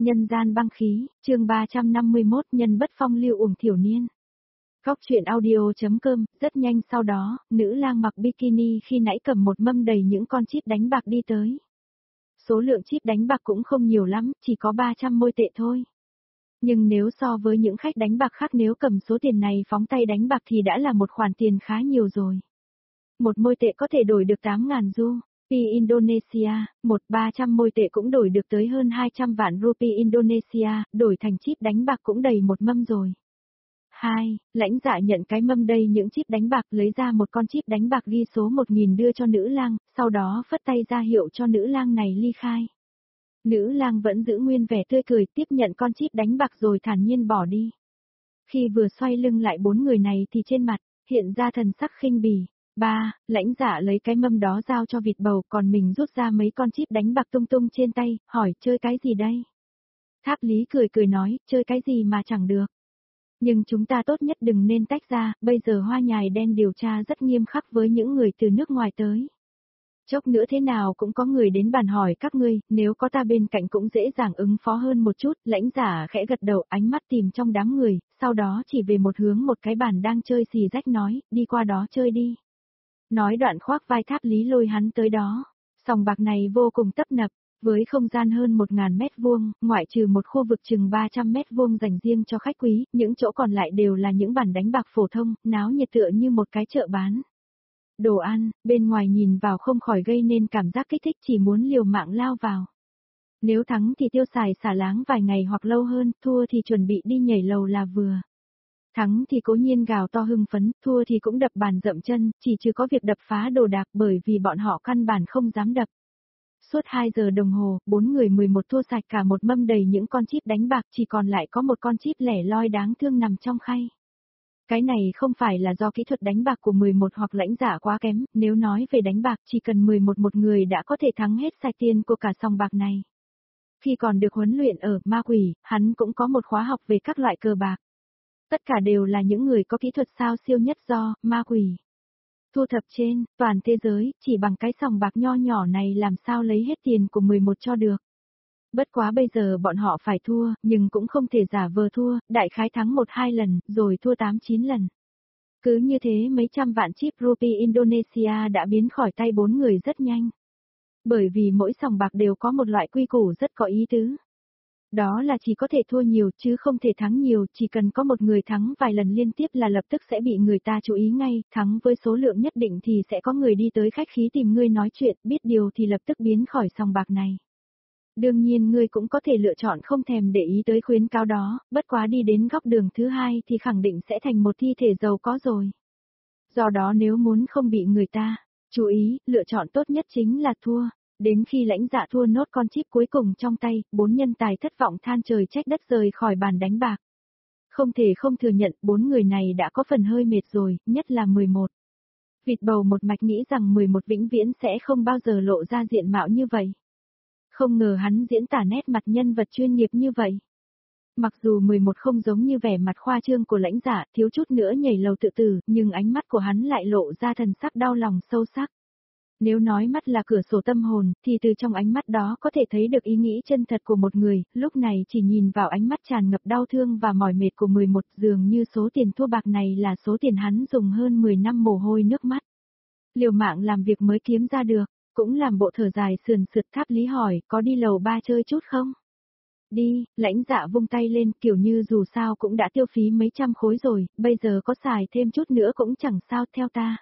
Nhân gian băng khí, chương 351 nhân bất phong lưu ủng thiểu niên. Góc chuyện audio.com, rất nhanh sau đó, nữ lang mặc bikini khi nãy cầm một mâm đầy những con chip đánh bạc đi tới. Số lượng chip đánh bạc cũng không nhiều lắm, chỉ có 300 môi tệ thôi. Nhưng nếu so với những khách đánh bạc khác nếu cầm số tiền này phóng tay đánh bạc thì đã là một khoản tiền khá nhiều rồi. Một môi tệ có thể đổi được 8.000 xu. Indonesia, 300 môi tệ cũng đổi được tới hơn 200 vạn rupee Indonesia, đổi thành chip đánh bạc cũng đầy một mâm rồi. 2. Lãnh dạ nhận cái mâm đầy những chip đánh bạc, lấy ra một con chip đánh bạc ghi số 1000 đưa cho nữ lang, sau đó phất tay ra hiệu cho nữ lang này ly khai. Nữ lang vẫn giữ nguyên vẻ tươi cười tiếp nhận con chip đánh bạc rồi thản nhiên bỏ đi. Khi vừa xoay lưng lại bốn người này thì trên mặt hiện ra thần sắc khinh bỉ. 3. Lãnh dạ lấy cái mâm đó giao cho vịt bầu, còn mình rút ra mấy con chip đánh bạc tung tung trên tay, hỏi chơi cái gì đây? Tháp Lý cười cười nói, chơi cái gì mà chẳng được. Nhưng chúng ta tốt nhất đừng nên tách ra, bây giờ Hoa Nhài Đen điều tra rất nghiêm khắc với những người từ nước ngoài tới. Chốc nữa thế nào cũng có người đến bàn hỏi các ngươi, nếu có ta bên cạnh cũng dễ dàng ứng phó hơn một chút. Lãnh giả khẽ gật đầu, ánh mắt tìm trong đám người, sau đó chỉ về một hướng một cái bàn đang chơi xì rách nói, đi qua đó chơi đi. Nói đoạn khoác vai Tháp Lý lôi hắn tới đó. Sòng bạc này vô cùng tấp nập, với không gian hơn 1000 mét vuông, ngoại trừ một khu vực chừng 300 mét vuông dành riêng cho khách quý, những chỗ còn lại đều là những bàn đánh bạc phổ thông, náo nhiệt tựa như một cái chợ bán. Đồ ăn, bên ngoài nhìn vào không khỏi gây nên cảm giác kích thích, chỉ muốn liều mạng lao vào. Nếu thắng thì tiêu xài xả láng vài ngày hoặc lâu hơn, thua thì chuẩn bị đi nhảy lầu là vừa. Thắng thì cố nhiên gào to hưng phấn, thua thì cũng đập bàn dậm chân, chỉ chưa có việc đập phá đồ đạc bởi vì bọn họ căn bản không dám đập. Suốt 2 giờ đồng hồ, 4 người 11 thua sạch cả một mâm đầy những con chip đánh bạc, chỉ còn lại có một con chip lẻ loi đáng thương nằm trong khay. Cái này không phải là do kỹ thuật đánh bạc của 11 hoặc lãnh giả quá kém, nếu nói về đánh bạc chỉ cần 11 một người đã có thể thắng hết sạch tiền của cả sòng bạc này. Khi còn được huấn luyện ở Ma Quỷ, hắn cũng có một khóa học về các loại cờ bạc. Tất cả đều là những người có kỹ thuật sao siêu nhất do Ma Quỷ thu thập trên toàn thế giới, chỉ bằng cái sòng bạc nho nhỏ này làm sao lấy hết tiền của 11 cho được. Bất quá bây giờ bọn họ phải thua, nhưng cũng không thể giả vờ thua, đại khái thắng 1-2 lần, rồi thua 8-9 lần. Cứ như thế mấy trăm vạn chip rupee Indonesia đã biến khỏi tay 4 người rất nhanh. Bởi vì mỗi sòng bạc đều có một loại quy củ rất có ý tứ. Đó là chỉ có thể thua nhiều chứ không thể thắng nhiều, chỉ cần có một người thắng vài lần liên tiếp là lập tức sẽ bị người ta chú ý ngay, thắng với số lượng nhất định thì sẽ có người đi tới khách khí tìm ngươi nói chuyện, biết điều thì lập tức biến khỏi sòng bạc này. Đương nhiên ngươi cũng có thể lựa chọn không thèm để ý tới khuyến cáo đó, bất quá đi đến góc đường thứ hai thì khẳng định sẽ thành một thi thể giàu có rồi. Do đó nếu muốn không bị người ta chú ý, lựa chọn tốt nhất chính là thua. Đến khi lãnh dạ thua nốt con chip cuối cùng trong tay, 4 nhân tài thất vọng than trời trách đất rời khỏi bàn đánh bạc. Không thể không thừa nhận 4 người này đã có phần hơi mệt rồi, nhất là 11. Vịt bầu một mạch nghĩ rằng 11 vĩnh viễn sẽ không bao giờ lộ ra diện mạo như vậy. Không ngờ hắn diễn tả nét mặt nhân vật chuyên nghiệp như vậy. Mặc dù 11 không giống như vẻ mặt khoa trương của lãnh giả, thiếu chút nữa nhảy lầu tự tử, nhưng ánh mắt của hắn lại lộ ra thần sắc đau lòng sâu sắc. Nếu nói mắt là cửa sổ tâm hồn, thì từ trong ánh mắt đó có thể thấy được ý nghĩ chân thật của một người, lúc này chỉ nhìn vào ánh mắt tràn ngập đau thương và mỏi mệt của 11, dường như số tiền thua bạc này là số tiền hắn dùng hơn 10 năm mồ hôi nước mắt. Liều mạng làm việc mới kiếm ra được, cũng làm bộ thở dài sườn sượt. Tháp Lý hỏi, có đi lầu 3 chơi chút không? Đi, lãnh dạ vung tay lên, kiểu như dù sao cũng đã tiêu phí mấy trăm khối rồi, bây giờ có xài thêm chút nữa cũng chẳng sao, theo ta.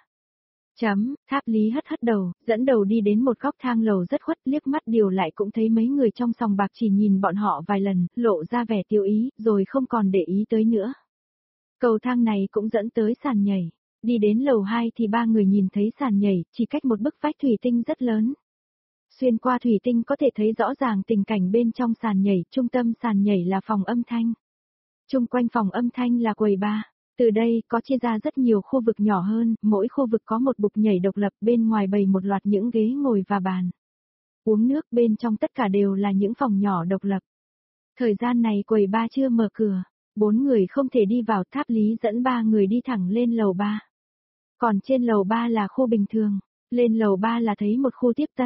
Tháp Lý hất hất đầu, dẫn đầu đi đến một góc thang lầu rất khuất, liếc mắt điều lại cũng thấy mấy người trong sòng bạc chỉ nhìn bọn họ vài lần, lộ ra vẻ tiêu ý, rồi không còn để ý tới nữa. Cầu thang này cũng dẫn tới sàn nhảy. Đi đến lầu 2 thì 3 người nhìn thấy sàn nhảy, chỉ cách một bức vách thủy tinh rất lớn. Xuyên qua thủy tinh có thể thấy rõ ràng tình cảnh bên trong sàn nhảy, trung tâm sàn nhảy là phòng âm thanh. Chung quanh phòng âm thanh là quầy bar. Từ đây, có chia ra rất nhiều khu vực nhỏ hơn, mỗi khu vực có một bục nhảy độc lập, bên ngoài bày một loạt những ghế ngồi và bàn. Uống nước, bên trong tất cả đều là những phòng nhỏ độc lập. Thời gian này quầy bar chưa mở cửa, 4 người không thể đi vào. Tháp Lý dẫn 3 người đi thẳng lên lầu 3. Còn trên lầu 3 là khu bình thường, lên lầu 3 là thấy một khu tiếp tân.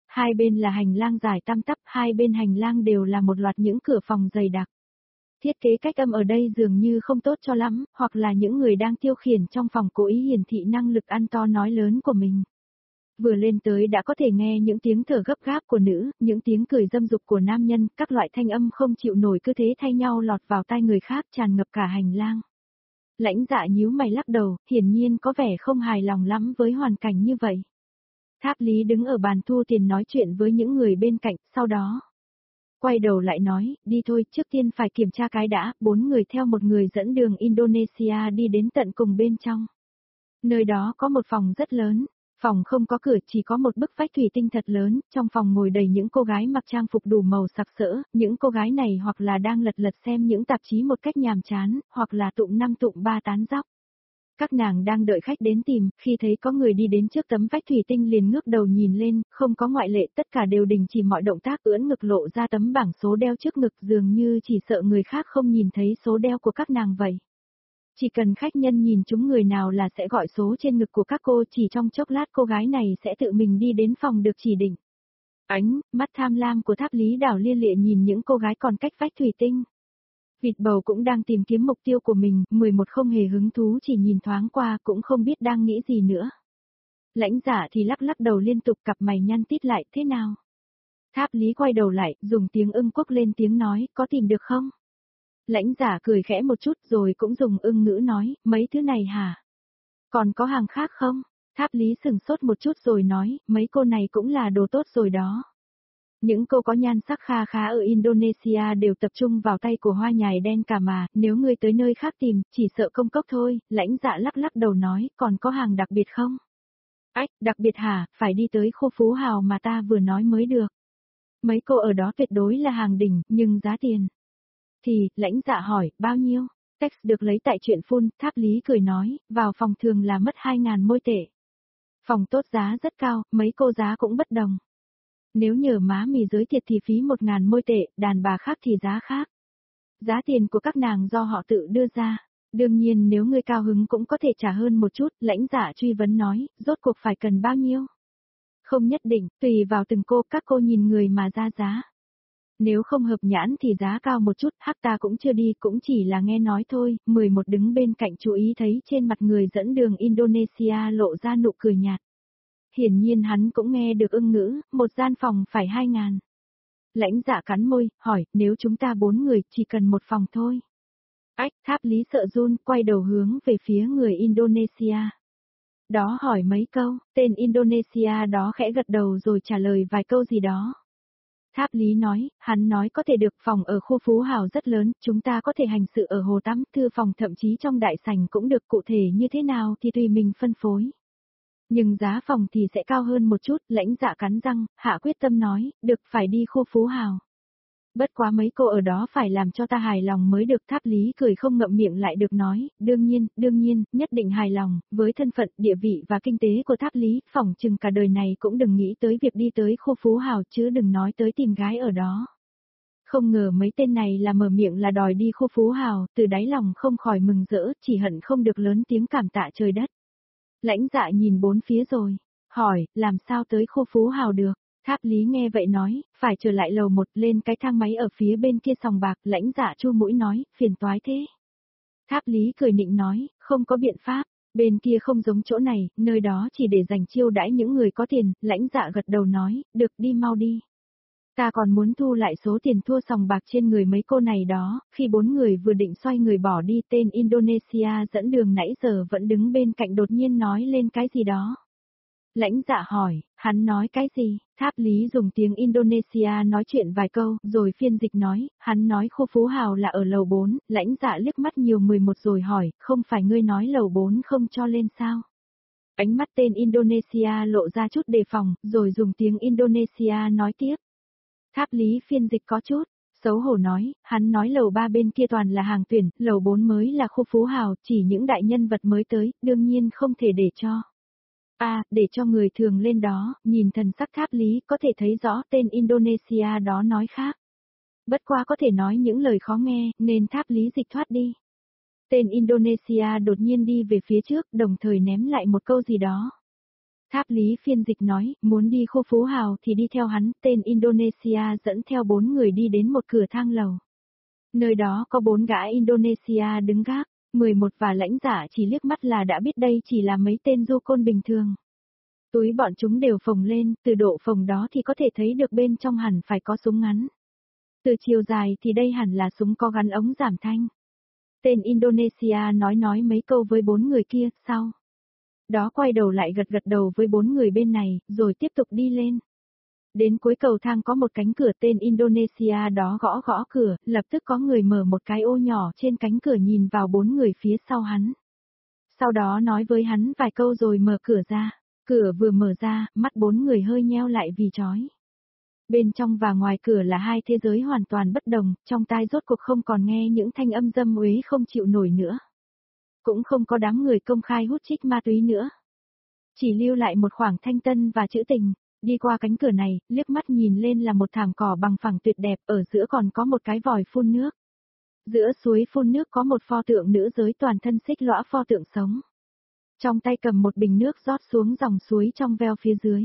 Hai bên là hành lang dài tăm tắp, hai bên hành lang đều là một loạt những cửa phòng dày đặc. Thiết kế cách âm ở đây dường như không tốt cho lắm, hoặc là những người đang tiêu khiển trong phòng cố ý hiển thị năng lực ăn to nói lớn của mình. Vừa lên tới đã có thể nghe những tiếng thở gấp gáp của nữ, những tiếng cười dâm dục của nam nhân, các loại thanh âm không chịu nổi cứ thế thay nhau lọt vào tai người khác tràn ngập cả hành lang. Lãnh Dạ nhíu mày lắc đầu, hiển nhiên có vẻ không hài lòng lắm với hoàn cảnh như vậy. Tháp Lý đứng ở bàn thu tiền nói chuyện với những người bên cạnh, sau đó quay đầu lại nói, đi thôi, trước tiên phải kiểm tra cái đã, 4 người theo một người dẫn đường Indonesia đi đến tận cùng bên trong. Nơi đó có một phòng rất lớn, phòng không có cửa chỉ có một bức vách thủy tinh thật lớn, trong phòng ngồi đầy những cô gái mặc trang phục đủ màu sặc sỡ, những cô gái này hoặc là đang lật lật xem những tạp chí một cách nhàm chán, hoặc là tụng năm tụng ba tán dóc. Các nàng đang đợi khách đến tìm, khi thấy có người đi đến trước tấm vách thủy tinh liền ngước đầu nhìn lên, không có ngoại lệ, tất cả đều đình chỉ mọi động tác ưỡn ngực lộ ra tấm bảng số đeo trước ngực dường như chỉ sợ người khác không nhìn thấy số đeo của các nàng vậy. Chỉ cần khách nhân nhìn chúng người nào là sẽ gọi số trên ngực của các cô, chỉ trong chốc lát cô gái này sẽ tự mình đi đến phòng được chỉ định. Mắt tham lam của Tháp Lý đảo lia lịa nhìn những cô gái còn cách vách thủy tinh. Vịt bầu cũng đang tìm kiếm mục tiêu của mình, 11 không hề hứng thú chỉ nhìn thoáng qua cũng không biết đang nghĩ gì nữa. Lãnh Dạ thì lắc lắc đầu liên tục, cặp mày nhăn tít lại, thế nào? Tháp Lý quay đầu lại, dùng tiếng ưng quốc lên tiếng nói, có tìm được không? Lãnh Dạ cười khẽ một chút rồi cũng dùng ưng ngữ nói, mấy thứ này hả? Còn có hàng khác không? Tháp Lý sừng sốt một chút rồi nói, mấy cô này cũng là đồ tốt rồi đó. Những cô có nhan sắc kha khá ở Indonesia đều tập trung vào tay của hoa nhài đen cả mà, nếu ngươi tới nơi khác tìm, chỉ sợ công cốc thôi. Lãnh Dạ lắc lắc đầu nói, còn có hàng đặc biệt không? Đặc biệt hả, phải đi tới khu Phú Hào mà ta vừa nói mới được. Mấy cô ở đó tuyệt đối là hàng đỉnh, nhưng giá tiền. Thì, Lãnh Dạ hỏi, bao nhiêu? Text được lấy tại chuyện phun, Tháp Lý cười nói, vào phòng thường là mất 2.000 môi tệ. Phòng tốt giá rất cao, mấy cô giá cũng bất đồng. Nếu nhờ má mì giới thiệt thì phí 1.000 môi tệ, đàn bà khác thì giá khác. Giá tiền của các nàng do họ tự đưa ra. Đương nhiên nếu ngươi cao hứng cũng có thể trả hơn một chút, Lãnh Dạ truy vấn nói, rốt cuộc phải cần bao nhiêu? Không nhất định, tùy vào từng cô, các cô nhìn người mà ra giá. Nếu không hợp nhãn thì giá cao một chút, ta cũng chưa đi, cũng chỉ là nghe nói thôi. 11 đứng bên cạnh chú ý thấy trên mặt người dẫn đường Indonesia lộ ra nụ cười nhạt. Hiển nhiên hắn cũng nghe được ưng ngữ, một gian phòng phải 2.000. Lãnh Dạ cắn môi, hỏi, nếu chúng ta 4 người, chỉ cần một phòng thôi. Tháp Lý sợ run, quay đầu hướng về phía người Indonesia. Đó hỏi mấy câu, tên Indonesia đó khẽ gật đầu rồi trả lời vài câu gì đó. Tháp Lý nói, hắn nói có thể được, phòng ở khu Phú Hào rất lớn, chúng ta có thể hành sự ở hồ tắm, thư phòng thậm chí trong đại sảnh cũng được, cụ thể như thế nào thì tùy mình phân phối. Nhưng giá phòng thì sẽ cao hơn một chút, Lãnh Dạ cắn răng, hạ quyết tâm nói, được, phải đi khu Phú Hào. Bất quá mấy cô ở đó phải làm cho ta hài lòng mới được. Tháp Lý cười không ngậm miệng lại được nói, đương nhiên, nhất định hài lòng, với thân phận, địa vị và kinh tế của Tháp Lý, phỏng chừng cả đời này cũng đừng nghĩ tới việc đi tới khu Phú Hào chứ đừng nói tới tìm gái ở đó. Không ngờ mấy tên này là mở miệng là đòi đi khu Phú Hào, từ đáy lòng không khỏi mừng rỡ, chỉ hận không được lớn tiếng cảm tạ trời đất. Lãnh Dạ nhìn bốn phía rồi, hỏi, làm sao tới khu Phú Hào được? Tháp Lý nghe vậy nói, phải trở lại lầu 1 lên cái thang máy ở phía bên kia sòng bạc. Lãnh Dạ chu mũi nói, phiền toái thế. Tháp Lý cười nịnh nói, không có biện pháp, bên kia không giống chỗ này, nơi đó chỉ để dành chiêu đãi những người có tiền. Lãnh Dạ gật đầu nói, được, đi mau đi. Ta còn muốn thu lại số tiền thua sòng bạc trên người mấy cô này đó. Khi 4 người vừa định xoay người bỏ đi, tên Indonesia dẫn đường nãy giờ vẫn đứng bên cạnh đột nhiên nói lên cái gì đó. Lãnh Dạ hỏi, hắn nói cái gì? Tháp Lý dùng tiếng Indonesia nói chuyện vài câu, rồi phiên dịch nói, hắn nói khu Phú Hào là ở lầu 4, Lãnh Dạ liếc mắt nhiều 11 rồi hỏi, không phải ngươi nói lầu 4 không cho lên sao? Ánh mắt tên Indonesia lộ ra chút đề phòng, rồi dùng tiếng Indonesia nói tiếp. Tháp Lý phiên dịch có chút xấu hổ nói, hắn nói lầu 3 bên kia toàn là hàng tuyển, lầu 4 mới là khu Phú Hào, chỉ những đại nhân vật mới tới, đương nhiên không thể để cho. Để cho người thường lên đó. Nhìn thần sắc Tháp Lý có thể thấy rõ tên Indonesia đó nói khác. Bất qua có thể nói những lời khó nghe, nên Tháp Lý dịch thoát đi. Tên Indonesia đột nhiên đi về phía trước, đồng thời ném lại một câu gì đó. Tháp Lý phiên dịch nói, muốn đi khu phú hào thì đi theo hắn, tên Indonesia dẫn theo 4 người đi đến một cửa thang lầu. Nơi đó có 4 gã Indonesia đứng gác, 11 và lãnh giả chỉ liếc mắt là đã biết đây chỉ là mấy tên du côn bình thường. Túi bọn chúng đều phồng lên, từ độ phồng đó thì có thể thấy được bên trong hẳn phải có súng ngắn. Từ chiều dài thì đây hẳn là súng có gắn ống giảm thanh. Tên Indonesia nói mấy câu với 4 người kia, sau đó quay đầu lại gật đầu với 4 người bên này, rồi tiếp tục đi lên. Đến cuối cầu thang có một cánh cửa, tên Indonesia đó gõ cửa, lập tức có người mở một cái ô nhỏ trên cánh cửa nhìn vào 4 người phía sau hắn. Sau đó nói với hắn vài câu rồi mở cửa ra. Cửa vừa mở ra, mắt 4 người hơi nheo lại vì chói. Bên trong và ngoài cửa là hai thế giới hoàn toàn bất đồng, trong tai rốt cuộc không còn nghe những thanh âm dâm uế không chịu nổi nữa. Cũng không có đám người công khai hút chích ma túy nữa. Chỉ lưu lại một khoảng thanh tân và trữ tình. Đi qua cánh cửa này, liếc mắt nhìn lên là một thảm cỏ bằng phẳng tuyệt đẹp, ở giữa còn có một cái vòi phun nước. Giữa suối phun nước có một pho tượng nữ giới toàn thân xích lõa, pho tượng sống. Trong tay cầm một bình nước rót xuống dòng suối trong veo phía dưới.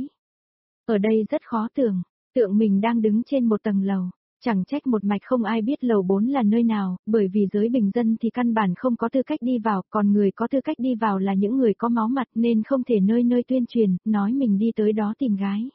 Ở đây rất khó tưởng, tượng mình đang đứng trên một tầng lầu. Chẳng trách một mạch không ai biết lầu 4 là nơi nào, bởi vì giới bình dân thì căn bản không có tư cách đi vào, còn người có tư cách đi vào là những người có máu mặt nên không thể nơi nơi tuyên truyền, nói mình đi tới đó tìm gái.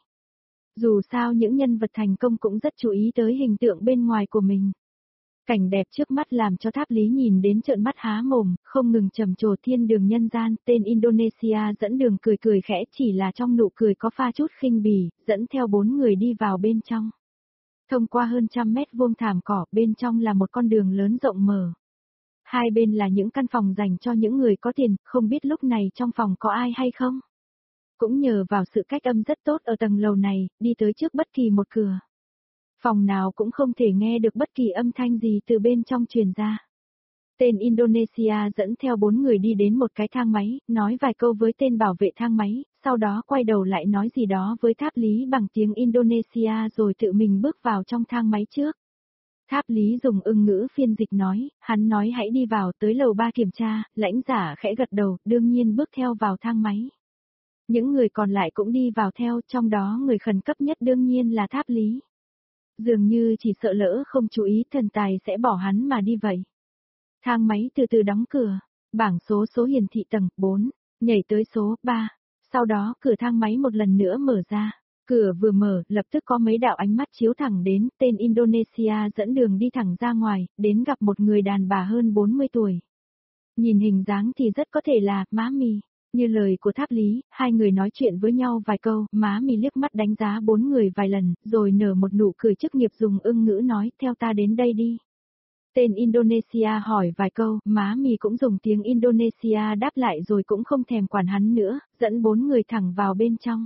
Dù sao những nhân vật thành công cũng rất chú ý tới hình tượng bên ngoài của mình. Cảnh đẹp trước mắt làm cho Tháp Lý nhìn đến trợn mắt há mồm, không ngừng trầm trồ thiên đường nhân gian, tên Indonesia dẫn đường cười khẽ, chỉ là trong nụ cười có pha chút khinh bỉ, dẫn theo 4 người đi vào bên trong. Thông qua hơn 100 mét vuông thảm cỏ, bên trong là một con đường lớn rộng mở. Hai bên là những căn phòng dành cho những người có tiền, không biết lúc này trong phòng có ai hay không. Cũng nhờ vào sự cách âm rất tốt ở tầng lầu này, đi tới trước bất kỳ một cửa phòng nào cũng không thể nghe được bất kỳ âm thanh gì từ bên trong truyền ra. Tên Indonesia dẫn theo 4 người đi đến một cái thang máy, nói vài câu với tên bảo vệ thang máy, sau đó quay đầu lại nói gì đó với Tháp Lý bằng tiếng Indonesia rồi tự mình bước vào trong thang máy trước. Tháp Lý dùng ngữ phiên dịch nói, hắn nói hãy đi vào tới lầu 3 kiểm tra, lãnh giả khẽ gật đầu, đương nhiên bước theo vào thang máy. Những người còn lại cũng đi vào theo, trong đó người khẩn cấp nhất đương nhiên là Tháp Lý. Dường như chỉ sợ lỡ không chú ý thần tài sẽ bỏ hắn mà đi vậy. Thang máy từ từ đóng cửa, bảng số hiển thị tầng 4, nhảy tới số 3, sau đó cửa thang máy một lần nữa mở ra. Cửa vừa mở, lập tức có mấy đạo ánh mắt chiếu thẳng đến, tên Indonesia dẫn đường đi thẳng ra ngoài, đến gặp một người đàn bà hơn 40 tuổi. Nhìn hình dáng thì rất có thể là má mì. Như lời của Tháp Lý, hai người nói chuyện với nhau vài câu, má mì liếc mắt đánh giá 4 người vài lần, rồi nở một nụ cười chức nghiệp dùng ngữ nói, theo ta đến đây đi. Tên Indonesia hỏi vài câu, má mì cũng dùng tiếng Indonesia đáp lại rồi cũng không thèm quản hắn nữa, dẫn 4 người thẳng vào bên trong.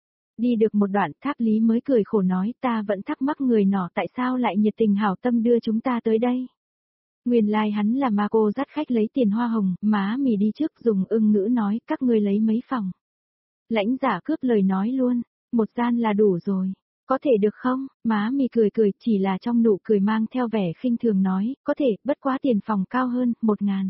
Đi được một đoạn, Tháp Lý mới cười khổ nói, ta vẫn thắc mắc người nọ tại sao lại nhiệt tình hảo tâm đưa chúng ta tới đây. Nguyên lai hắn là ma cô dắt khách lấy tiền hoa hồng, má mì đi trước dùng ngữ nói, các ngươi lấy mấy phòng. Lãnh giả cướp lời nói luôn, một gian là đủ rồi. Có thể được không? Má mì cười chỉ là trong nụ cười mang theo vẻ khinh thường nói, có thể, bất quá tiền phòng cao hơn, 1.000.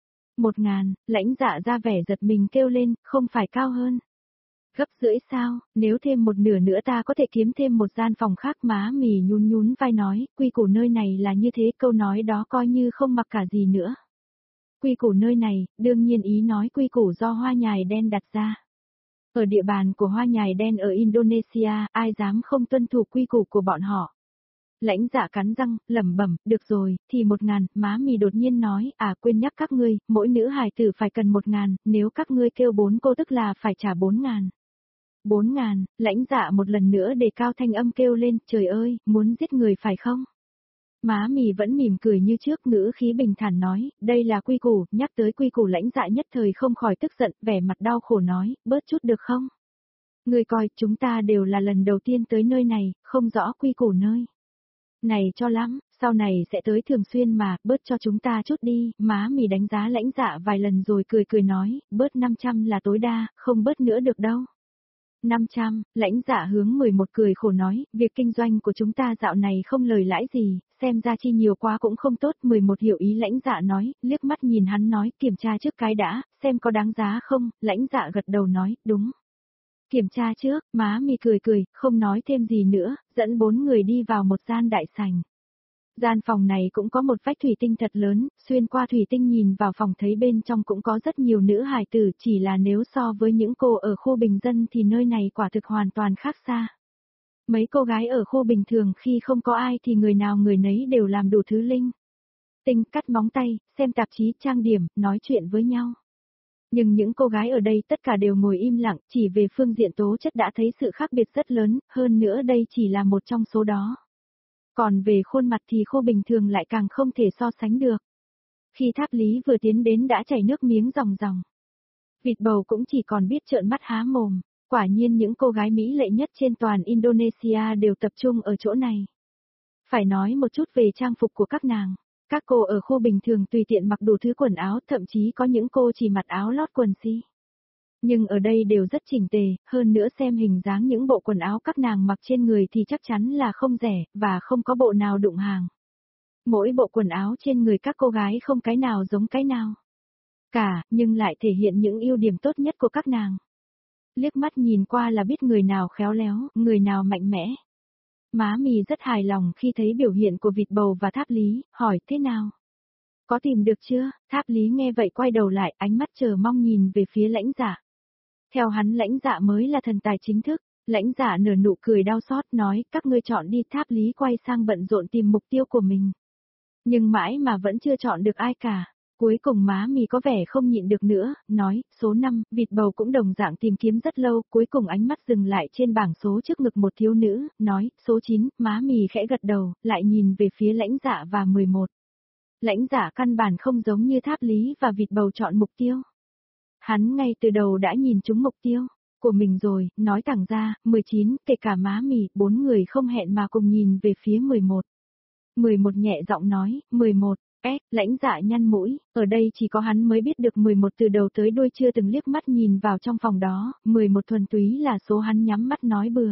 1.000, lãnh dạ ra vẻ giật mình kêu lên, không phải cao hơn. Gấp rưỡi sao, nếu thêm một nửa nữa ta có thể kiếm thêm một gian phòng khác. Má mì nhún vai nói, quy củ nơi này là như thế, câu nói đó coi như không mặc cả gì nữa. Quy củ nơi này, đương nhiên ý nói quy củ do hoa nhài đen đặt ra. Ở địa bàn của hoa nhài đen ở Indonesia, ai dám không tuân thủ quy củ của bọn họ. Lãnh dạ cắn răng, lẩm bẩm, được rồi, thì 1.000, má mì đột nhiên nói, quên nhắc các ngươi, mỗi nữ hài tử phải cần 1.000, nếu các ngươi kêu 4 cô tức là phải trả 4.000. 4.000, lãnh dạ một lần nữa đề cao thanh âm kêu lên, trời ơi, muốn giết người phải không? Má mì vẫn mỉm cười như trước, ngữ khí bình thản nói, đây là quy củ, nhắc tới quy củ lãnh dạ nhất thời không khỏi tức giận, vẻ mặt đau khổ nói, bớt chút được không? Người coi, chúng ta đều là lần đầu tiên tới nơi này, không rõ quy củ nơi này cho lắm, sau này sẽ tới thường xuyên mà, bớt cho chúng ta chút đi. Má mì đánh giá lãnh dạ vài lần rồi cười nói, bớt 500 là tối đa, không bớt nữa được đâu. 500, lãnh dạ hướng 11 cười khổ nói, việc kinh doanh của chúng ta dạo này không lời lãi gì, xem ra chi nhiều quá cũng không tốt. 11 hiểu ý lãnh dạ nói, liếc mắt nhìn hắn nói, kiểm tra trước cái đã, xem có đáng giá không. Lãnh dạ gật đầu nói, đúng. Kiểm tra trước, má mì cười cười, không nói thêm gì nữa, dẫn 4 người đi vào một gian đại sảnh. Gian phòng này cũng có một vách thủy tinh thật lớn, xuyên qua thủy tinh nhìn vào phòng thấy bên trong cũng có rất nhiều nữ hài tử, chỉ là nếu so với những cô ở khu bình dân thì nơi này quả thực hoàn toàn khác xa. Mấy cô gái ở khu bình thường khi không có ai thì người nào người nấy đều làm đủ thứ linh tinh, cắt móng tay, xem tạp chí, trang điểm, nói chuyện với nhau. Nhưng những cô gái ở đây tất cả đều ngồi im lặng, chỉ về phương diện tố chất đã thấy sự khác biệt rất lớn, hơn nữa đây chỉ là một trong số đó. Còn về khuôn mặt thì khu bình thường lại càng không thể so sánh được. Khi Tháp Lý vừa tiến đến đã chảy nước miếng ròng ròng. Vịt bầu cũng chỉ còn biết trợn mắt há mồm, quả nhiên những cô gái mỹ lệ nhất trên toàn Indonesia đều tập trung ở chỗ này. Phải nói một chút về trang phục của các nàng. Các cô ở khu bình thường tùy tiện mặc đủ thứ quần áo, thậm chí có những cô chỉ mặc áo lót quần si. Nhưng ở đây đều rất chỉnh tề, hơn nữa xem hình dáng những bộ quần áo các nàng mặc trên người thì chắc chắn là không rẻ, và không có bộ nào đụng hàng. Mỗi bộ quần áo trên người các cô gái không cái nào giống cái nào cả, nhưng lại thể hiện những ưu điểm tốt nhất của các nàng. Liếc mắt nhìn qua là biết người nào khéo léo, người nào mạnh mẽ. Má mì rất hài lòng khi thấy biểu hiện của vịt bầu và Tháp Lý, hỏi thế nào? Có tìm được chưa? Tháp Lý nghe vậy quay đầu lại, ánh mắt chờ mong nhìn về phía Lãnh Dạ. Theo hắn Lãnh Dạ mới là thần tài chính thức. Lãnh Dạ nở nụ cười đau xót nói, các ngươi chọn đi. Tháp Lý quay sang bận rộn tìm mục tiêu của mình. Nhưng mãi mà vẫn chưa chọn được ai cả. Cuối cùng má mì có vẻ không nhịn được nữa, nói, số 5, vịt bầu cũng đồng dạng tìm kiếm rất lâu, cuối cùng ánh mắt dừng lại trên bảng số trước ngực một thiếu nữ, nói, số 9, má mì khẽ gật đầu, lại nhìn về phía Lãnh Dạ và 11. Lãnh Dạ căn bản không giống như Tháp Lý và vịt bầu chọn mục tiêu. Hắn ngay từ đầu đã nhìn trúng mục tiêu của mình rồi, nói thẳng ra, 19, kể cả má mì, 4 người không hẹn mà cùng nhìn về phía 11. 11 nhẹ giọng nói, 11. Lãnh Dạ nhăn mũi, ở đây chỉ có hắn mới biết được 11 từ đầu tới đuôi chưa từng liếc mắt nhìn vào trong phòng đó, 11 thuần túy là số hắn nhắm mắt nói bừa.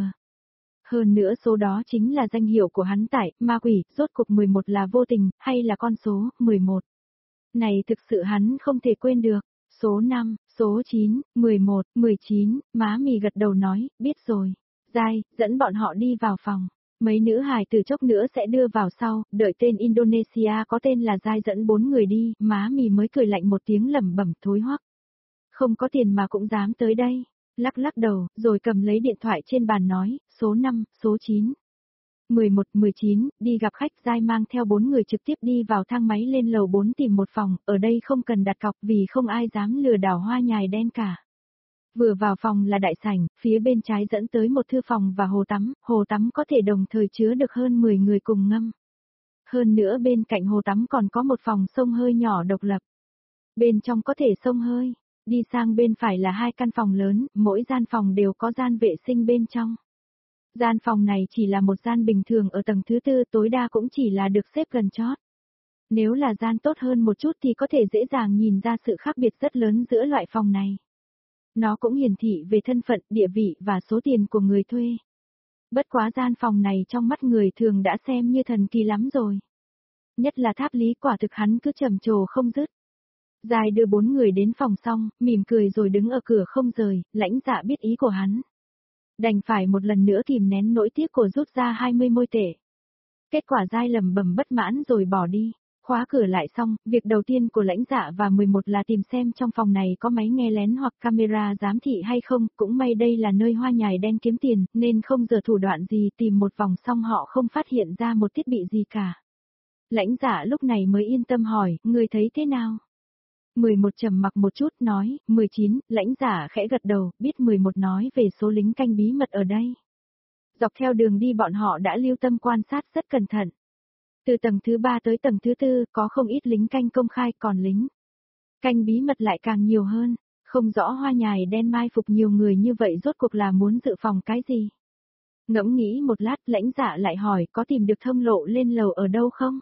Hơn nữa số đó chính là danh hiệu của hắn tại, ma quỷ, rốt cục 11 là vô tình, hay là con số, 11. Này thực sự hắn không thể quên được, số 5, số 9, 11, 19, má mì gật đầu nói, biết rồi. Giai, dẫn bọn họ đi vào phòng. Mấy nữ hài từ chốc nữa sẽ đưa vào sau, đợi tên Indonesia có tên là Giai dẫn 4 người đi, má mì mới cười lạnh một tiếng lẩm bẩm thối hoắc. Không có tiền mà cũng dám tới đây. Lắc lắc đầu, rồi cầm lấy điện thoại trên bàn nói, số 5, số 9. 11, 19, đi gặp khách. Giai mang theo 4 người trực tiếp đi vào thang máy lên lầu 4 tìm một phòng, ở đây không cần đặt cọc vì không ai dám lừa đảo hoa nhài đen cả. Vừa vào phòng là đại sảnh, phía bên trái dẫn tới một thư phòng và hồ tắm có thể đồng thời chứa được hơn 10 người cùng ngâm. Hơn nữa bên cạnh hồ tắm còn có một phòng xông hơi nhỏ độc lập. Bên trong có thể xông hơi, đi sang bên phải là 2 căn phòng lớn, mỗi gian phòng đều có gian vệ sinh bên trong. Gian phòng này chỉ là một gian bình thường ở tầng thứ 4, tối đa cũng chỉ là được xếp gần chót. Nếu là gian tốt hơn một chút thì có thể dễ dàng nhìn ra sự khác biệt rất lớn giữa loại phòng này. Nó cũng hiển thị về thân phận, địa vị và số tiền của người thuê. Bất quá gian phòng này trong mắt người thường đã xem như thần kỳ lắm rồi. Nhất là Tháp Lý, quả thực hắn cứ trầm trồ không dứt. Giai đưa 4 người đến phòng xong, mỉm cười rồi đứng ở cửa không rời, Lãnh Dạ biết ý của hắn. Đành phải một lần nữa kìm nén nỗi tiếc của rút ra 20 môi tệ. Kết quả Giai lẩm bẩm bất mãn rồi bỏ đi. Khóa cửa lại xong, việc đầu tiên của Lãnh Dạ và 11 là tìm xem trong phòng này có máy nghe lén hoặc camera giám thị hay không, cũng may đây là nơi hoa nhài đen kiếm tiền, nên không giờ thủ đoạn gì, tìm một vòng xong họ không phát hiện ra một thiết bị gì cả. Lãnh Dạ lúc này mới yên tâm hỏi, người thấy thế nào? 11 trầm mặc một chút nói, 19, Lãnh Dạ khẽ gật đầu, biết 11 nói về số lính canh bí mật ở đây. Dọc theo đường đi bọn họ đã lưu tâm quan sát rất cẩn thận. Từ tầng thứ 3 tới tầng thứ 4, có không ít lính canh công khai, còn lính canh bí mật lại càng nhiều hơn. Không rõ hoa nhài đen mai phục nhiều người như vậy rốt cuộc là muốn dự phòng cái gì. Ngẫm nghĩ một lát, Lãnh Dạ lại hỏi, có tìm được thông lộ lên lầu ở đâu không?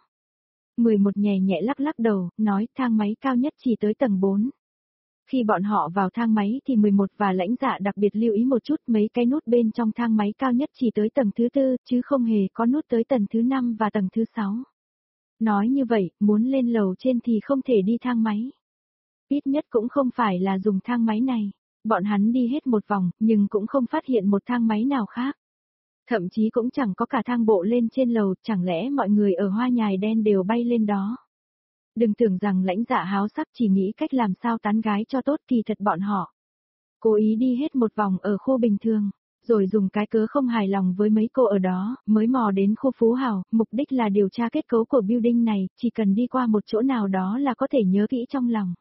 11 nhẹ nhẹ lắc lắc đầu, nói thang máy cao nhất chỉ tới tầng 4. Khi bọn họ vào thang máy thì 11 và Lãnh Dạ đặc biệt lưu ý một chút, mấy cái nút bên trong thang máy cao nhất chỉ tới tầng thứ 4, chứ không hề có nút tới tầng thứ 5 và tầng thứ 6. Nói như vậy, muốn lên lầu trên thì không thể đi thang máy. Ít nhất cũng không phải là dùng thang máy này. Bọn hắn đi hết một vòng, nhưng cũng không phát hiện một thang máy nào khác. Thậm chí cũng chẳng có cả thang bộ lên trên lầu, chẳng lẽ mọi người ở Hoa Nhài Đen đều bay lên đó. Đừng tưởng rằng Lãnh Dạ háo sắc chỉ nghĩ cách làm sao tán gái cho tốt, kỳ thật bọn họ cố ý đi hết một vòng ở khu bình thường, rồi dùng cái cớ không hài lòng với mấy cô ở đó, mới mò đến khu Phú Hào, mục đích là điều tra kết cấu của building này, chỉ cần đi qua một chỗ nào đó là có thể nhớ kỹ trong lòng.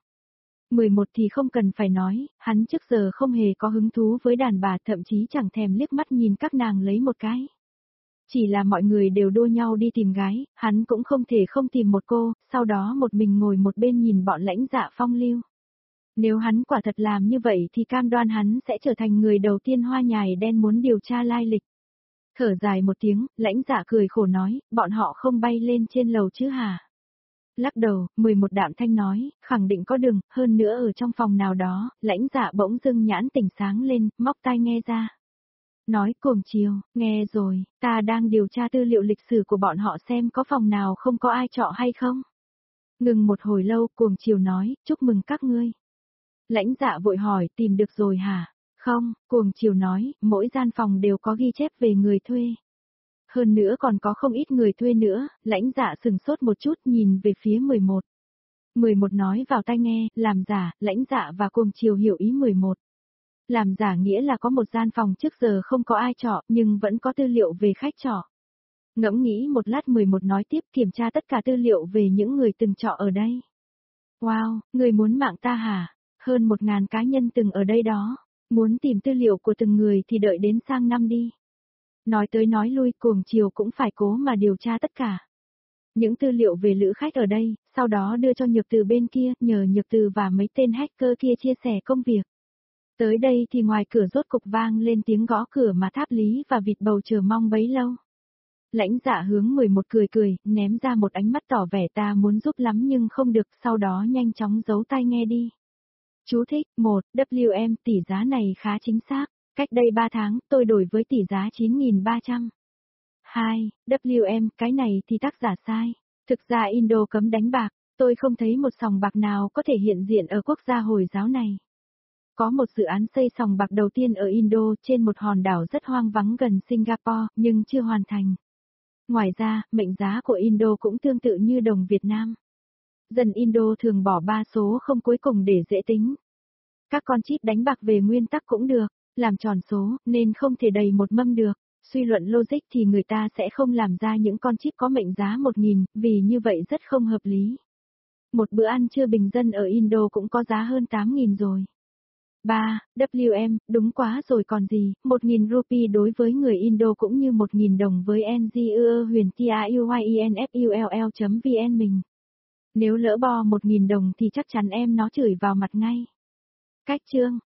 11 thì không cần phải nói, hắn trước giờ không hề có hứng thú với đàn bà, thậm chí chẳng thèm liếc mắt nhìn các nàng lấy một cái. Chỉ là mọi người đều đua nhau đi tìm gái, hắn cũng không thể không tìm một cô, sau đó một mình ngồi một bên nhìn bọn Lãnh Dạ phong lưu. Nếu hắn quả thật làm như vậy thì cam đoan hắn sẽ trở thành người đầu tiên Hoa Nhài Đen muốn điều tra lai lịch. Thở dài một tiếng, Lãnh Dạ cười khổ nói, bọn họ không bay lên trên lầu chứ hả? Lắc đầu, 11 đạm thanh nói, khẳng định có đường, hơn nữa ở trong phòng nào đó, Lãnh Dạ bỗng dưng nhãn tỉnh sáng lên, móc tai nghe ra. Nói cuồng chiều, nghe rồi, ta đang điều tra tư liệu lịch sử của bọn họ xem có phòng nào không có ai trọ hay không. Ngừng một hồi lâu, cuồng chiều nói, chúc mừng các ngươi. Lãnh Dạ vội hỏi, tìm được rồi hả? Không, cuồng chiều nói, mỗi gian phòng đều có ghi chép về người thuê. Hơn nữa còn có không ít người thuê nữa, Lãnh Dạ sừng sốt một chút nhìn về phía 11. 11 nói vào tai nghe, làm giả, Lãnh Dạ và cuồng chiều hiểu ý 11. Làm giả nghĩa là có một gian phòng trước giờ không có ai trọ, nhưng vẫn có tư liệu về khách trọ. Ngẫm nghĩ một lát 11 nói tiếp, kiểm tra tất cả tư liệu về những người từng trọ ở đây. Wow, người muốn mạng ta hả? Hơn 1.000 cá nhân từng ở đây đó. Muốn tìm tư liệu của từng người thì đợi đến sang năm đi. Nói tới nói lui, cuồng chiều cũng phải cố mà điều tra tất cả. Những tư liệu về lữ khách ở đây, sau đó đưa cho Nhược Từ bên kia, nhờ Nhược Từ và mấy tên hacker kia chia sẻ công việc. Tới đây thì ngoài cửa rốt cục vang lên tiếng gõ cửa mà Tháp Lý và Vịt Bầu chờ mong bấy lâu. Lãnh Dạ hướng 11 cười cười, ném ra một ánh mắt tỏ vẻ ta muốn giúp lắm nhưng không được, sau đó nhanh chóng giấu tai nghe đi. Chú thích, 1, WM tỷ giá này khá chính xác, cách đây 3 tháng tôi đổi với tỷ giá 9.300. 2, WM, cái này thì tác giả sai. Thực ra Indo cấm đánh bạc, tôi không thấy một sòng bạc nào có thể hiện diện ở quốc gia Hồi giáo này. Có một dự án xây sòng bạc đầu tiên ở Indo trên một hòn đảo rất hoang vắng gần Singapore, nhưng chưa hoàn thành. Ngoài ra, mệnh giá của Indo cũng tương tự như đồng Việt Nam. Dân Indo thường bỏ 3 số không cuối cùng để dễ tính. Các con chip đánh bạc về nguyên tắc cũng được, làm tròn số, nên không thể đầy một mâm được. Suy luận logic thì người ta sẽ không làm ra những con chip có mệnh giá 1.000, vì như vậy rất không hợp lý. Một bữa ăn trưa bình dân ở Indo cũng có giá hơn 8.000 rồi. 3, WM, đúng quá rồi còn gì, 1.000 rupee đối với người Indo cũng như 1.000 đồng với NGUE huyền TIUYINFULL.vn mình. Nếu lỡ bo 1.000 đồng thì chắc chắn em nó chửi vào mặt ngay. Cách chương